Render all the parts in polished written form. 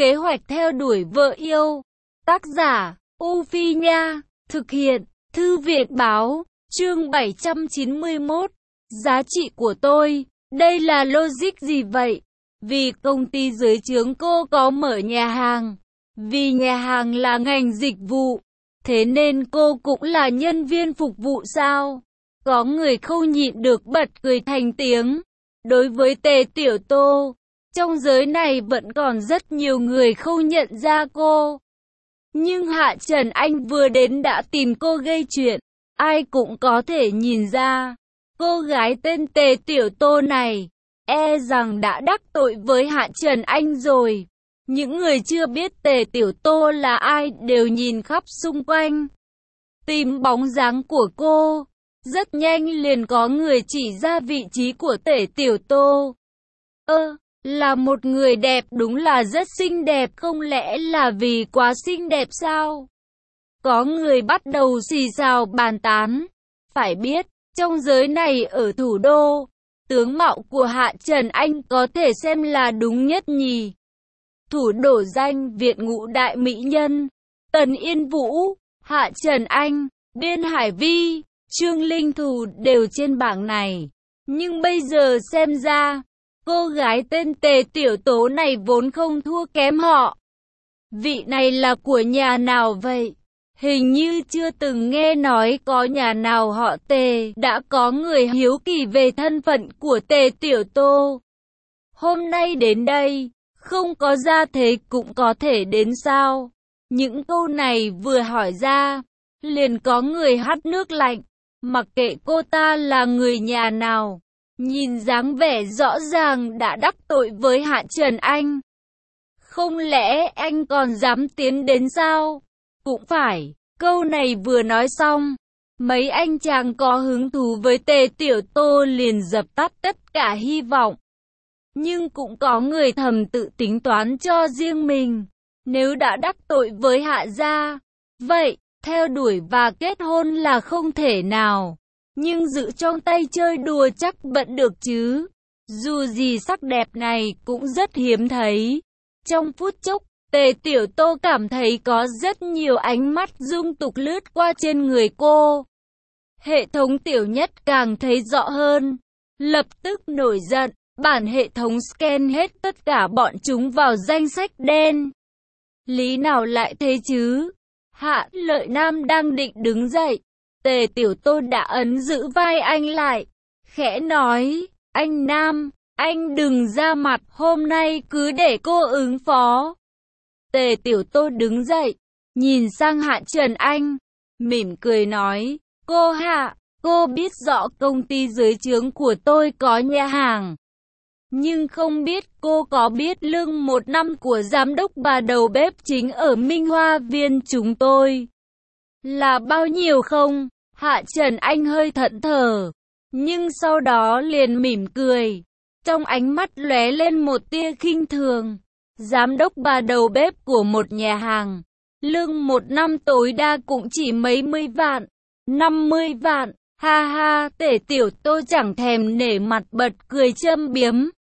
Kế hoạch theo đuổi vợ yêu. Tác giả, U Phi Nha. Thực hiện, Thư viện Báo. Chương 791. Giá trị của tôi. Đây là logic gì vậy? Vì công ty dưới trướng cô có mở nhà hàng. Vì nhà hàng là ngành dịch vụ. Thế nên cô cũng là nhân viên phục vụ sao? Có người không nhịn được bật cười thành tiếng. Đối với Tề Tiểu Tô, trong giới này vẫn còn rất nhiều người không nhận ra cô. Nhưng Hạ Trần Anh vừa đến đã tìm cô gây chuyện. Ai cũng có thể nhìn ra. Cô gái tên Tề Tiểu Tô này, e rằng đã đắc tội với Hạ Trần Anh rồi. Những người chưa biết Tề Tiểu Tô là ai đều nhìn khắp xung quanh, tìm bóng dáng của cô. Rất nhanh liền có người chỉ ra vị trí của Tề Tiểu Tô. Là một người đẹp, đúng là rất xinh đẹp, không lẽ là vì quá xinh đẹp sao? Có người bắt đầu xì xào bàn tán. Phải biết, trong giới này ở thủ đô, tướng mạo của Hạ Trần Anh có thể xem là đúng nhất nhì. Thủ đô danh Việt ngũ đại mỹ nhân, Tần Yên Vũ, Hạ Trần Anh, Biên Hải Vi, Trương Linh Thù đều trên bảng này. Nhưng bây giờ xem ra, cô gái tên Tề Tiểu Tố này vốn không thua kém họ. Vị này là của nhà nào vậy? Hình như chưa từng nghe nói có nhà nào họ Tề. Đã có người hiếu kỳ về thân phận của Tề Tiểu Tô. Hôm nay đến đây, không có ra thế cũng có thể đến sao? Những câu này vừa hỏi ra, liền có người hắt nước lạnh. Mặc kệ cô ta là người nhà nào, nhìn dáng vẻ rõ ràng đã đắc tội với Hạ Trần Anh. Không lẽ anh còn dám tiến đến sao? Cũng phải, câu này vừa nói xong, mấy anh chàng có hứng thú với Tề Tiểu Tô liền dập tắt tất cả hy vọng. Nhưng cũng có người thầm tự tính toán cho riêng mình. Nếu đã đắc tội với Hạ gia, vậy theo đuổi và kết hôn là không thể nào. Nhưng giữ trong tay chơi đùa chắc vẫn được chứ. Dù gì sắc đẹp này cũng rất hiếm thấy. Trong phút chốc, Tề Tiểu Tô cảm thấy có rất nhiều ánh mắt dung tục lướt qua trên người cô. Hệ thống tiểu nhất càng thấy rõ hơn. Lập tức nổi giận, bản hệ thống scan hết tất cả bọn chúng vào danh sách đen. Lý nào lại thế chứ? Hạ Lợi Nam đang định đứng dậy. Tề Tiểu Tô đã ấn giữ vai anh lại. Khẽ nói, anh Nam, anh đừng ra mặt, hôm nay cứ để cô ứng phó. Tề Tiểu Tô đứng dậy, nhìn sang Hạ Trần Anh, mỉm cười nói, cô Hạ, cô biết rõ công ty dưới trướng của tôi có nhà hàng. Nhưng không biết cô có biết lương 1 năm của giám đốc bà đầu bếp chính ở Minh Hoa Viên chúng tôi là bao nhiêu không? Hạ Trần Anh hơi thẫn thờ, nhưng sau đó liền mỉm cười. Trong ánh mắt lóe lên một tia khinh thường. Giám đốc bà đầu bếp của một nhà hàng, lương 1 năm tối đa cũng chỉ mấy mươi vạn, 50 vạn. Ha ha, Tề Tiểu Tô chẳng thèm nể mặt bật cười châm biếm.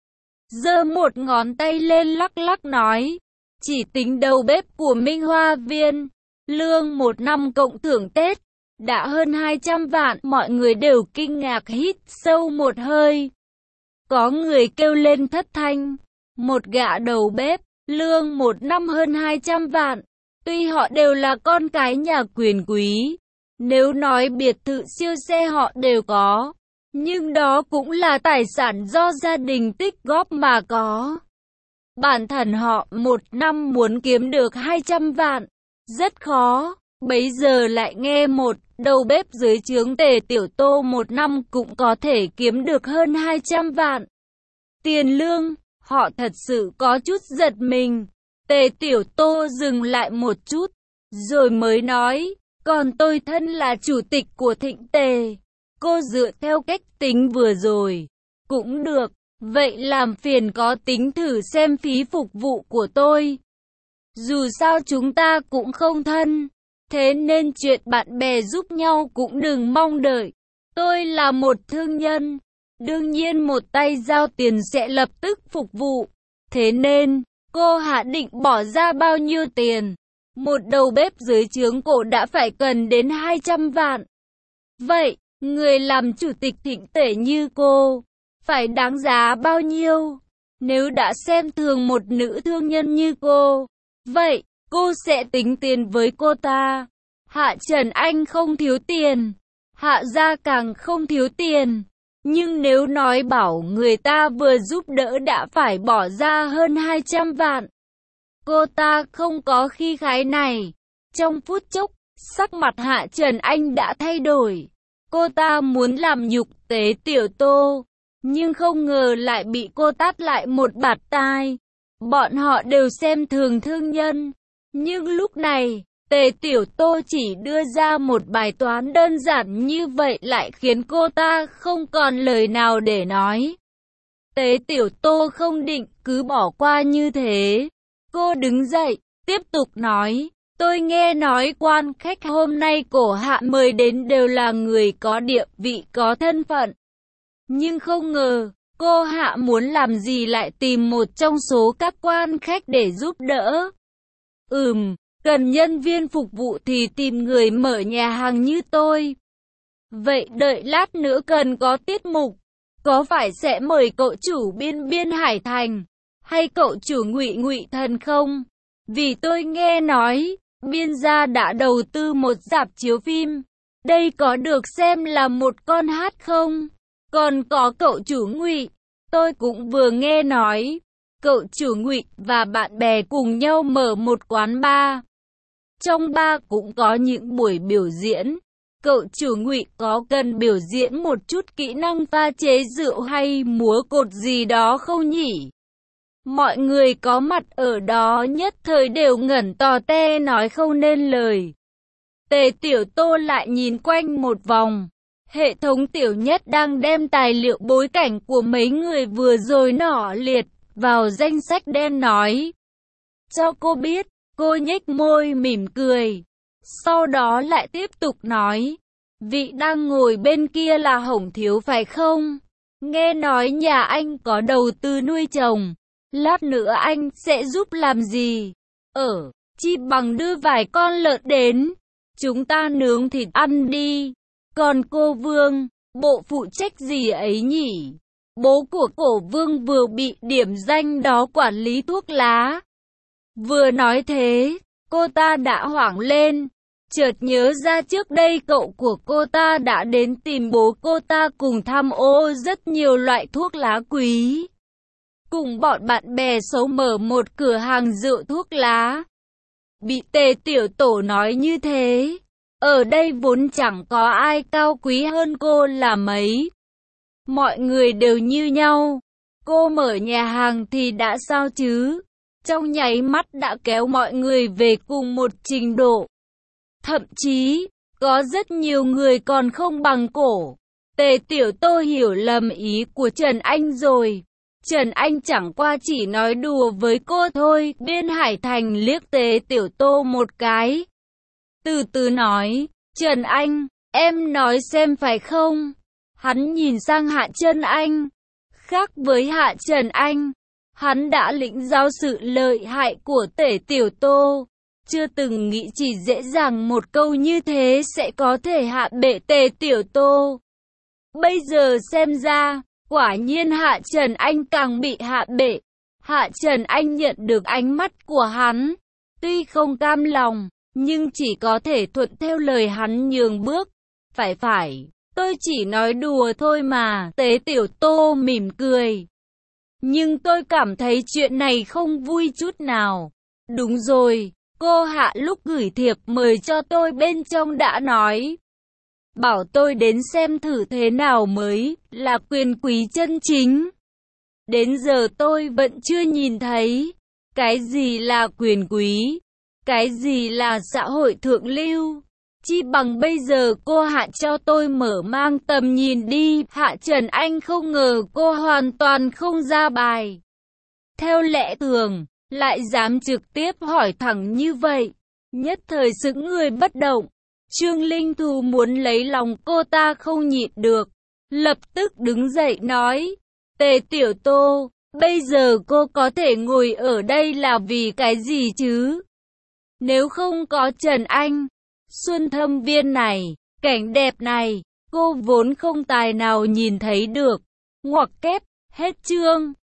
Giơ một ngón tay lên lắc lắc nói, chỉ tính đầu bếp của Minh Hoa Viên, lương 1 năm cộng thưởng Tết, đã hơn 200 vạn. Mọi người đều kinh ngạc hít sâu một hơi. Có người kêu lên thất thanh, một gã đầu bếp, lương 1 năm hơn 200 vạn. Tuy họ đều là con cái nhà quyền quý, nếu nói biệt thự siêu xe họ đều có, nhưng đó cũng là tài sản do gia đình tích góp mà có. Bản thân họ 1 năm muốn kiếm được 200 vạn, rất khó. Bấy giờ lại nghe một đầu bếp dưới trướng Tề Tiểu Tô 1 năm cũng có thể kiếm được hơn 200 vạn. Tiền lương, họ thật sự có chút giật mình. Tề Tiểu Tô dừng lại một chút, rồi mới nói, còn tôi thân là chủ tịch của Thịnh Tề. Cô dựa theo cách tính vừa rồi, cũng được, vậy làm phiền có tính thử xem phí phục vụ của tôi. Dù sao chúng ta cũng không thân, thế nên chuyện bạn bè giúp nhau cũng đừng mong đợi. Tôi là một thương nhân, đương nhiên một tay giao tiền sẽ lập tức phục vụ. Thế nên, cô Hạ định bỏ ra bao nhiêu tiền? Một đầu bếp dưới trướng cô đã phải cần đến 200 vạn. Vậy, người làm chủ tịch Thịnh Tể như cô, phải đáng giá bao nhiêu? Nếu đã xem thường một nữ thương nhân như cô, vậy, cô sẽ tính tiền với cô ta. Hạ Trần Anh không thiếu tiền, Hạ gia càng không thiếu tiền. Nhưng nếu nói bảo người ta vừa giúp đỡ đã phải bỏ ra hơn 200 vạn. Cô ta không có khí khái này. Trong phút chốc, sắc mặt Hạ Trần Anh đã thay đổi. Cô ta muốn làm nhục Tế Tiểu Tô, nhưng không ngờ lại bị cô tát lại một bạt tai. Bọn họ đều xem thường thương nhân. Nhưng lúc này, Tế Tiểu Tô chỉ đưa ra một bài toán đơn giản như vậy lại khiến cô ta không còn lời nào để nói. Tế Tiểu Tô không định cứ bỏ qua như thế. Cô đứng dậy, tiếp tục nói, tôi nghe nói quan khách hôm nay cổ Hạ mời đến đều là người có địa vị có thân phận. Nhưng không ngờ, cô Hạ muốn làm gì lại tìm một trong số các quan khách để giúp đỡ. Cần nhân viên phục vụ thì tìm người mở nhà hàng như tôi. Vậy đợi lát nữa cần có tiết mục, có phải sẽ mời cậu chủ Biên Hải Thành, hay cậu chủ Ngụy Thần không? Vì tôi nghe nói, Biên gia đã đầu tư một rạp chiếu phim. Đây có được xem là một con hát không? Còn có cậu chủ Ngụy, tôi cũng vừa nghe nói, cậu chủ Ngụy và bạn bè cùng nhau mở một quán bar. Trong bar cũng có những buổi biểu diễn. Cậu chủ Ngụy có cần biểu diễn một chút kỹ năng pha chế rượu hay múa cột gì đó không nhỉ? Mọi người có mặt ở đó nhất thời đều ngẩn tò te nói không nên lời. Tề Tiểu Tô lại nhìn quanh một vòng. Hệ thống Tiểu Nhất đang đem tài liệu bối cảnh của mấy người vừa rồi nọ liệt vào danh sách đen nói. Cho cô biết, cô nhếch môi mỉm cười. Sau đó lại tiếp tục nói. Vị đang ngồi bên kia là Hồng Thiếu phải không? Nghe nói nhà anh có đầu tư nuôi trồng. Lát nữa anh sẽ giúp làm gì? Chi bằng đưa vài con lợn đến. Chúng ta nướng thịt ăn đi. Còn cô Vương, bộ phụ trách gì ấy nhỉ? Bố của Cổ Vương vừa bị điểm danh đó quản lý thuốc lá. Vừa nói thế, cô ta đã hoảng lên. Chợt nhớ ra trước đây cậu của cô ta đã đến tìm bố cô ta cùng tham ô rất nhiều loại thuốc lá quý. Cùng bọn bạn bè xấu mở một cửa hàng rượu thuốc lá. Bị Tề Tiểu Tổ nói như thế. Ở đây vốn chẳng có ai cao quý hơn cô là mấy. Mọi người đều như nhau. Cô mở nhà hàng thì đã sao chứ? Trong nháy mắt đã kéo mọi người về cùng một trình độ. Thậm chí, có rất nhiều người còn không bằng cổ. Tề Tiểu Tô hiểu lầm ý của Trần Anh rồi. Trần Anh chẳng qua chỉ nói đùa với cô thôi. Biên Hải Thành liếc Tề Tiểu Tô một cái. Từ từ nói, Trần Anh, em nói xem phải không? Hắn nhìn sang Hạ Trần Anh. Khác với Hạ Trần Anh, hắn đã lĩnh giáo sự lợi hại của Tề Tiểu Tô. Chưa từng nghĩ chỉ dễ dàng một câu như thế sẽ có thể hạ bệ Tề Tiểu Tô. Bây giờ xem ra, quả nhiên Hạ Trần Anh càng bị hạ bệ. Hạ Trần Anh nhận được ánh mắt của hắn. Tuy không cam lòng, nhưng chỉ có thể thuận theo lời hắn nhường bước. Phải, tôi chỉ nói đùa thôi mà. Tề Tiểu Tô mỉm cười. Nhưng tôi cảm thấy chuyện này không vui chút nào. Đúng rồi, cô Hạ lúc gửi thiệp mời cho tôi bên trong đã nói. Bảo tôi đến xem thử thế nào mới là quyền quý chân chính. Đến giờ tôi vẫn chưa nhìn thấy. Cái gì là quyền quý? Cái gì là xã hội thượng lưu? Chi bằng bây giờ cô Hạ cho tôi mở mang tầm nhìn đi. Hạ Trần Anh không ngờ cô hoàn toàn không ra bài. Theo lẽ thường, lại dám trực tiếp hỏi thẳng như vậy. Nhất thời sững người bất động. Trương Linh Thù muốn lấy lòng cô ta không nhịn được. Lập tức đứng dậy nói. Tề Tiểu Tô, Bây giờ cô có thể ngồi ở đây là vì cái gì chứ? Nếu không có Trần Anh, Xuân Thâm Viên này, cảnh đẹp này, cô vốn không tài nào nhìn thấy được. Ngoặc kép, hết chương.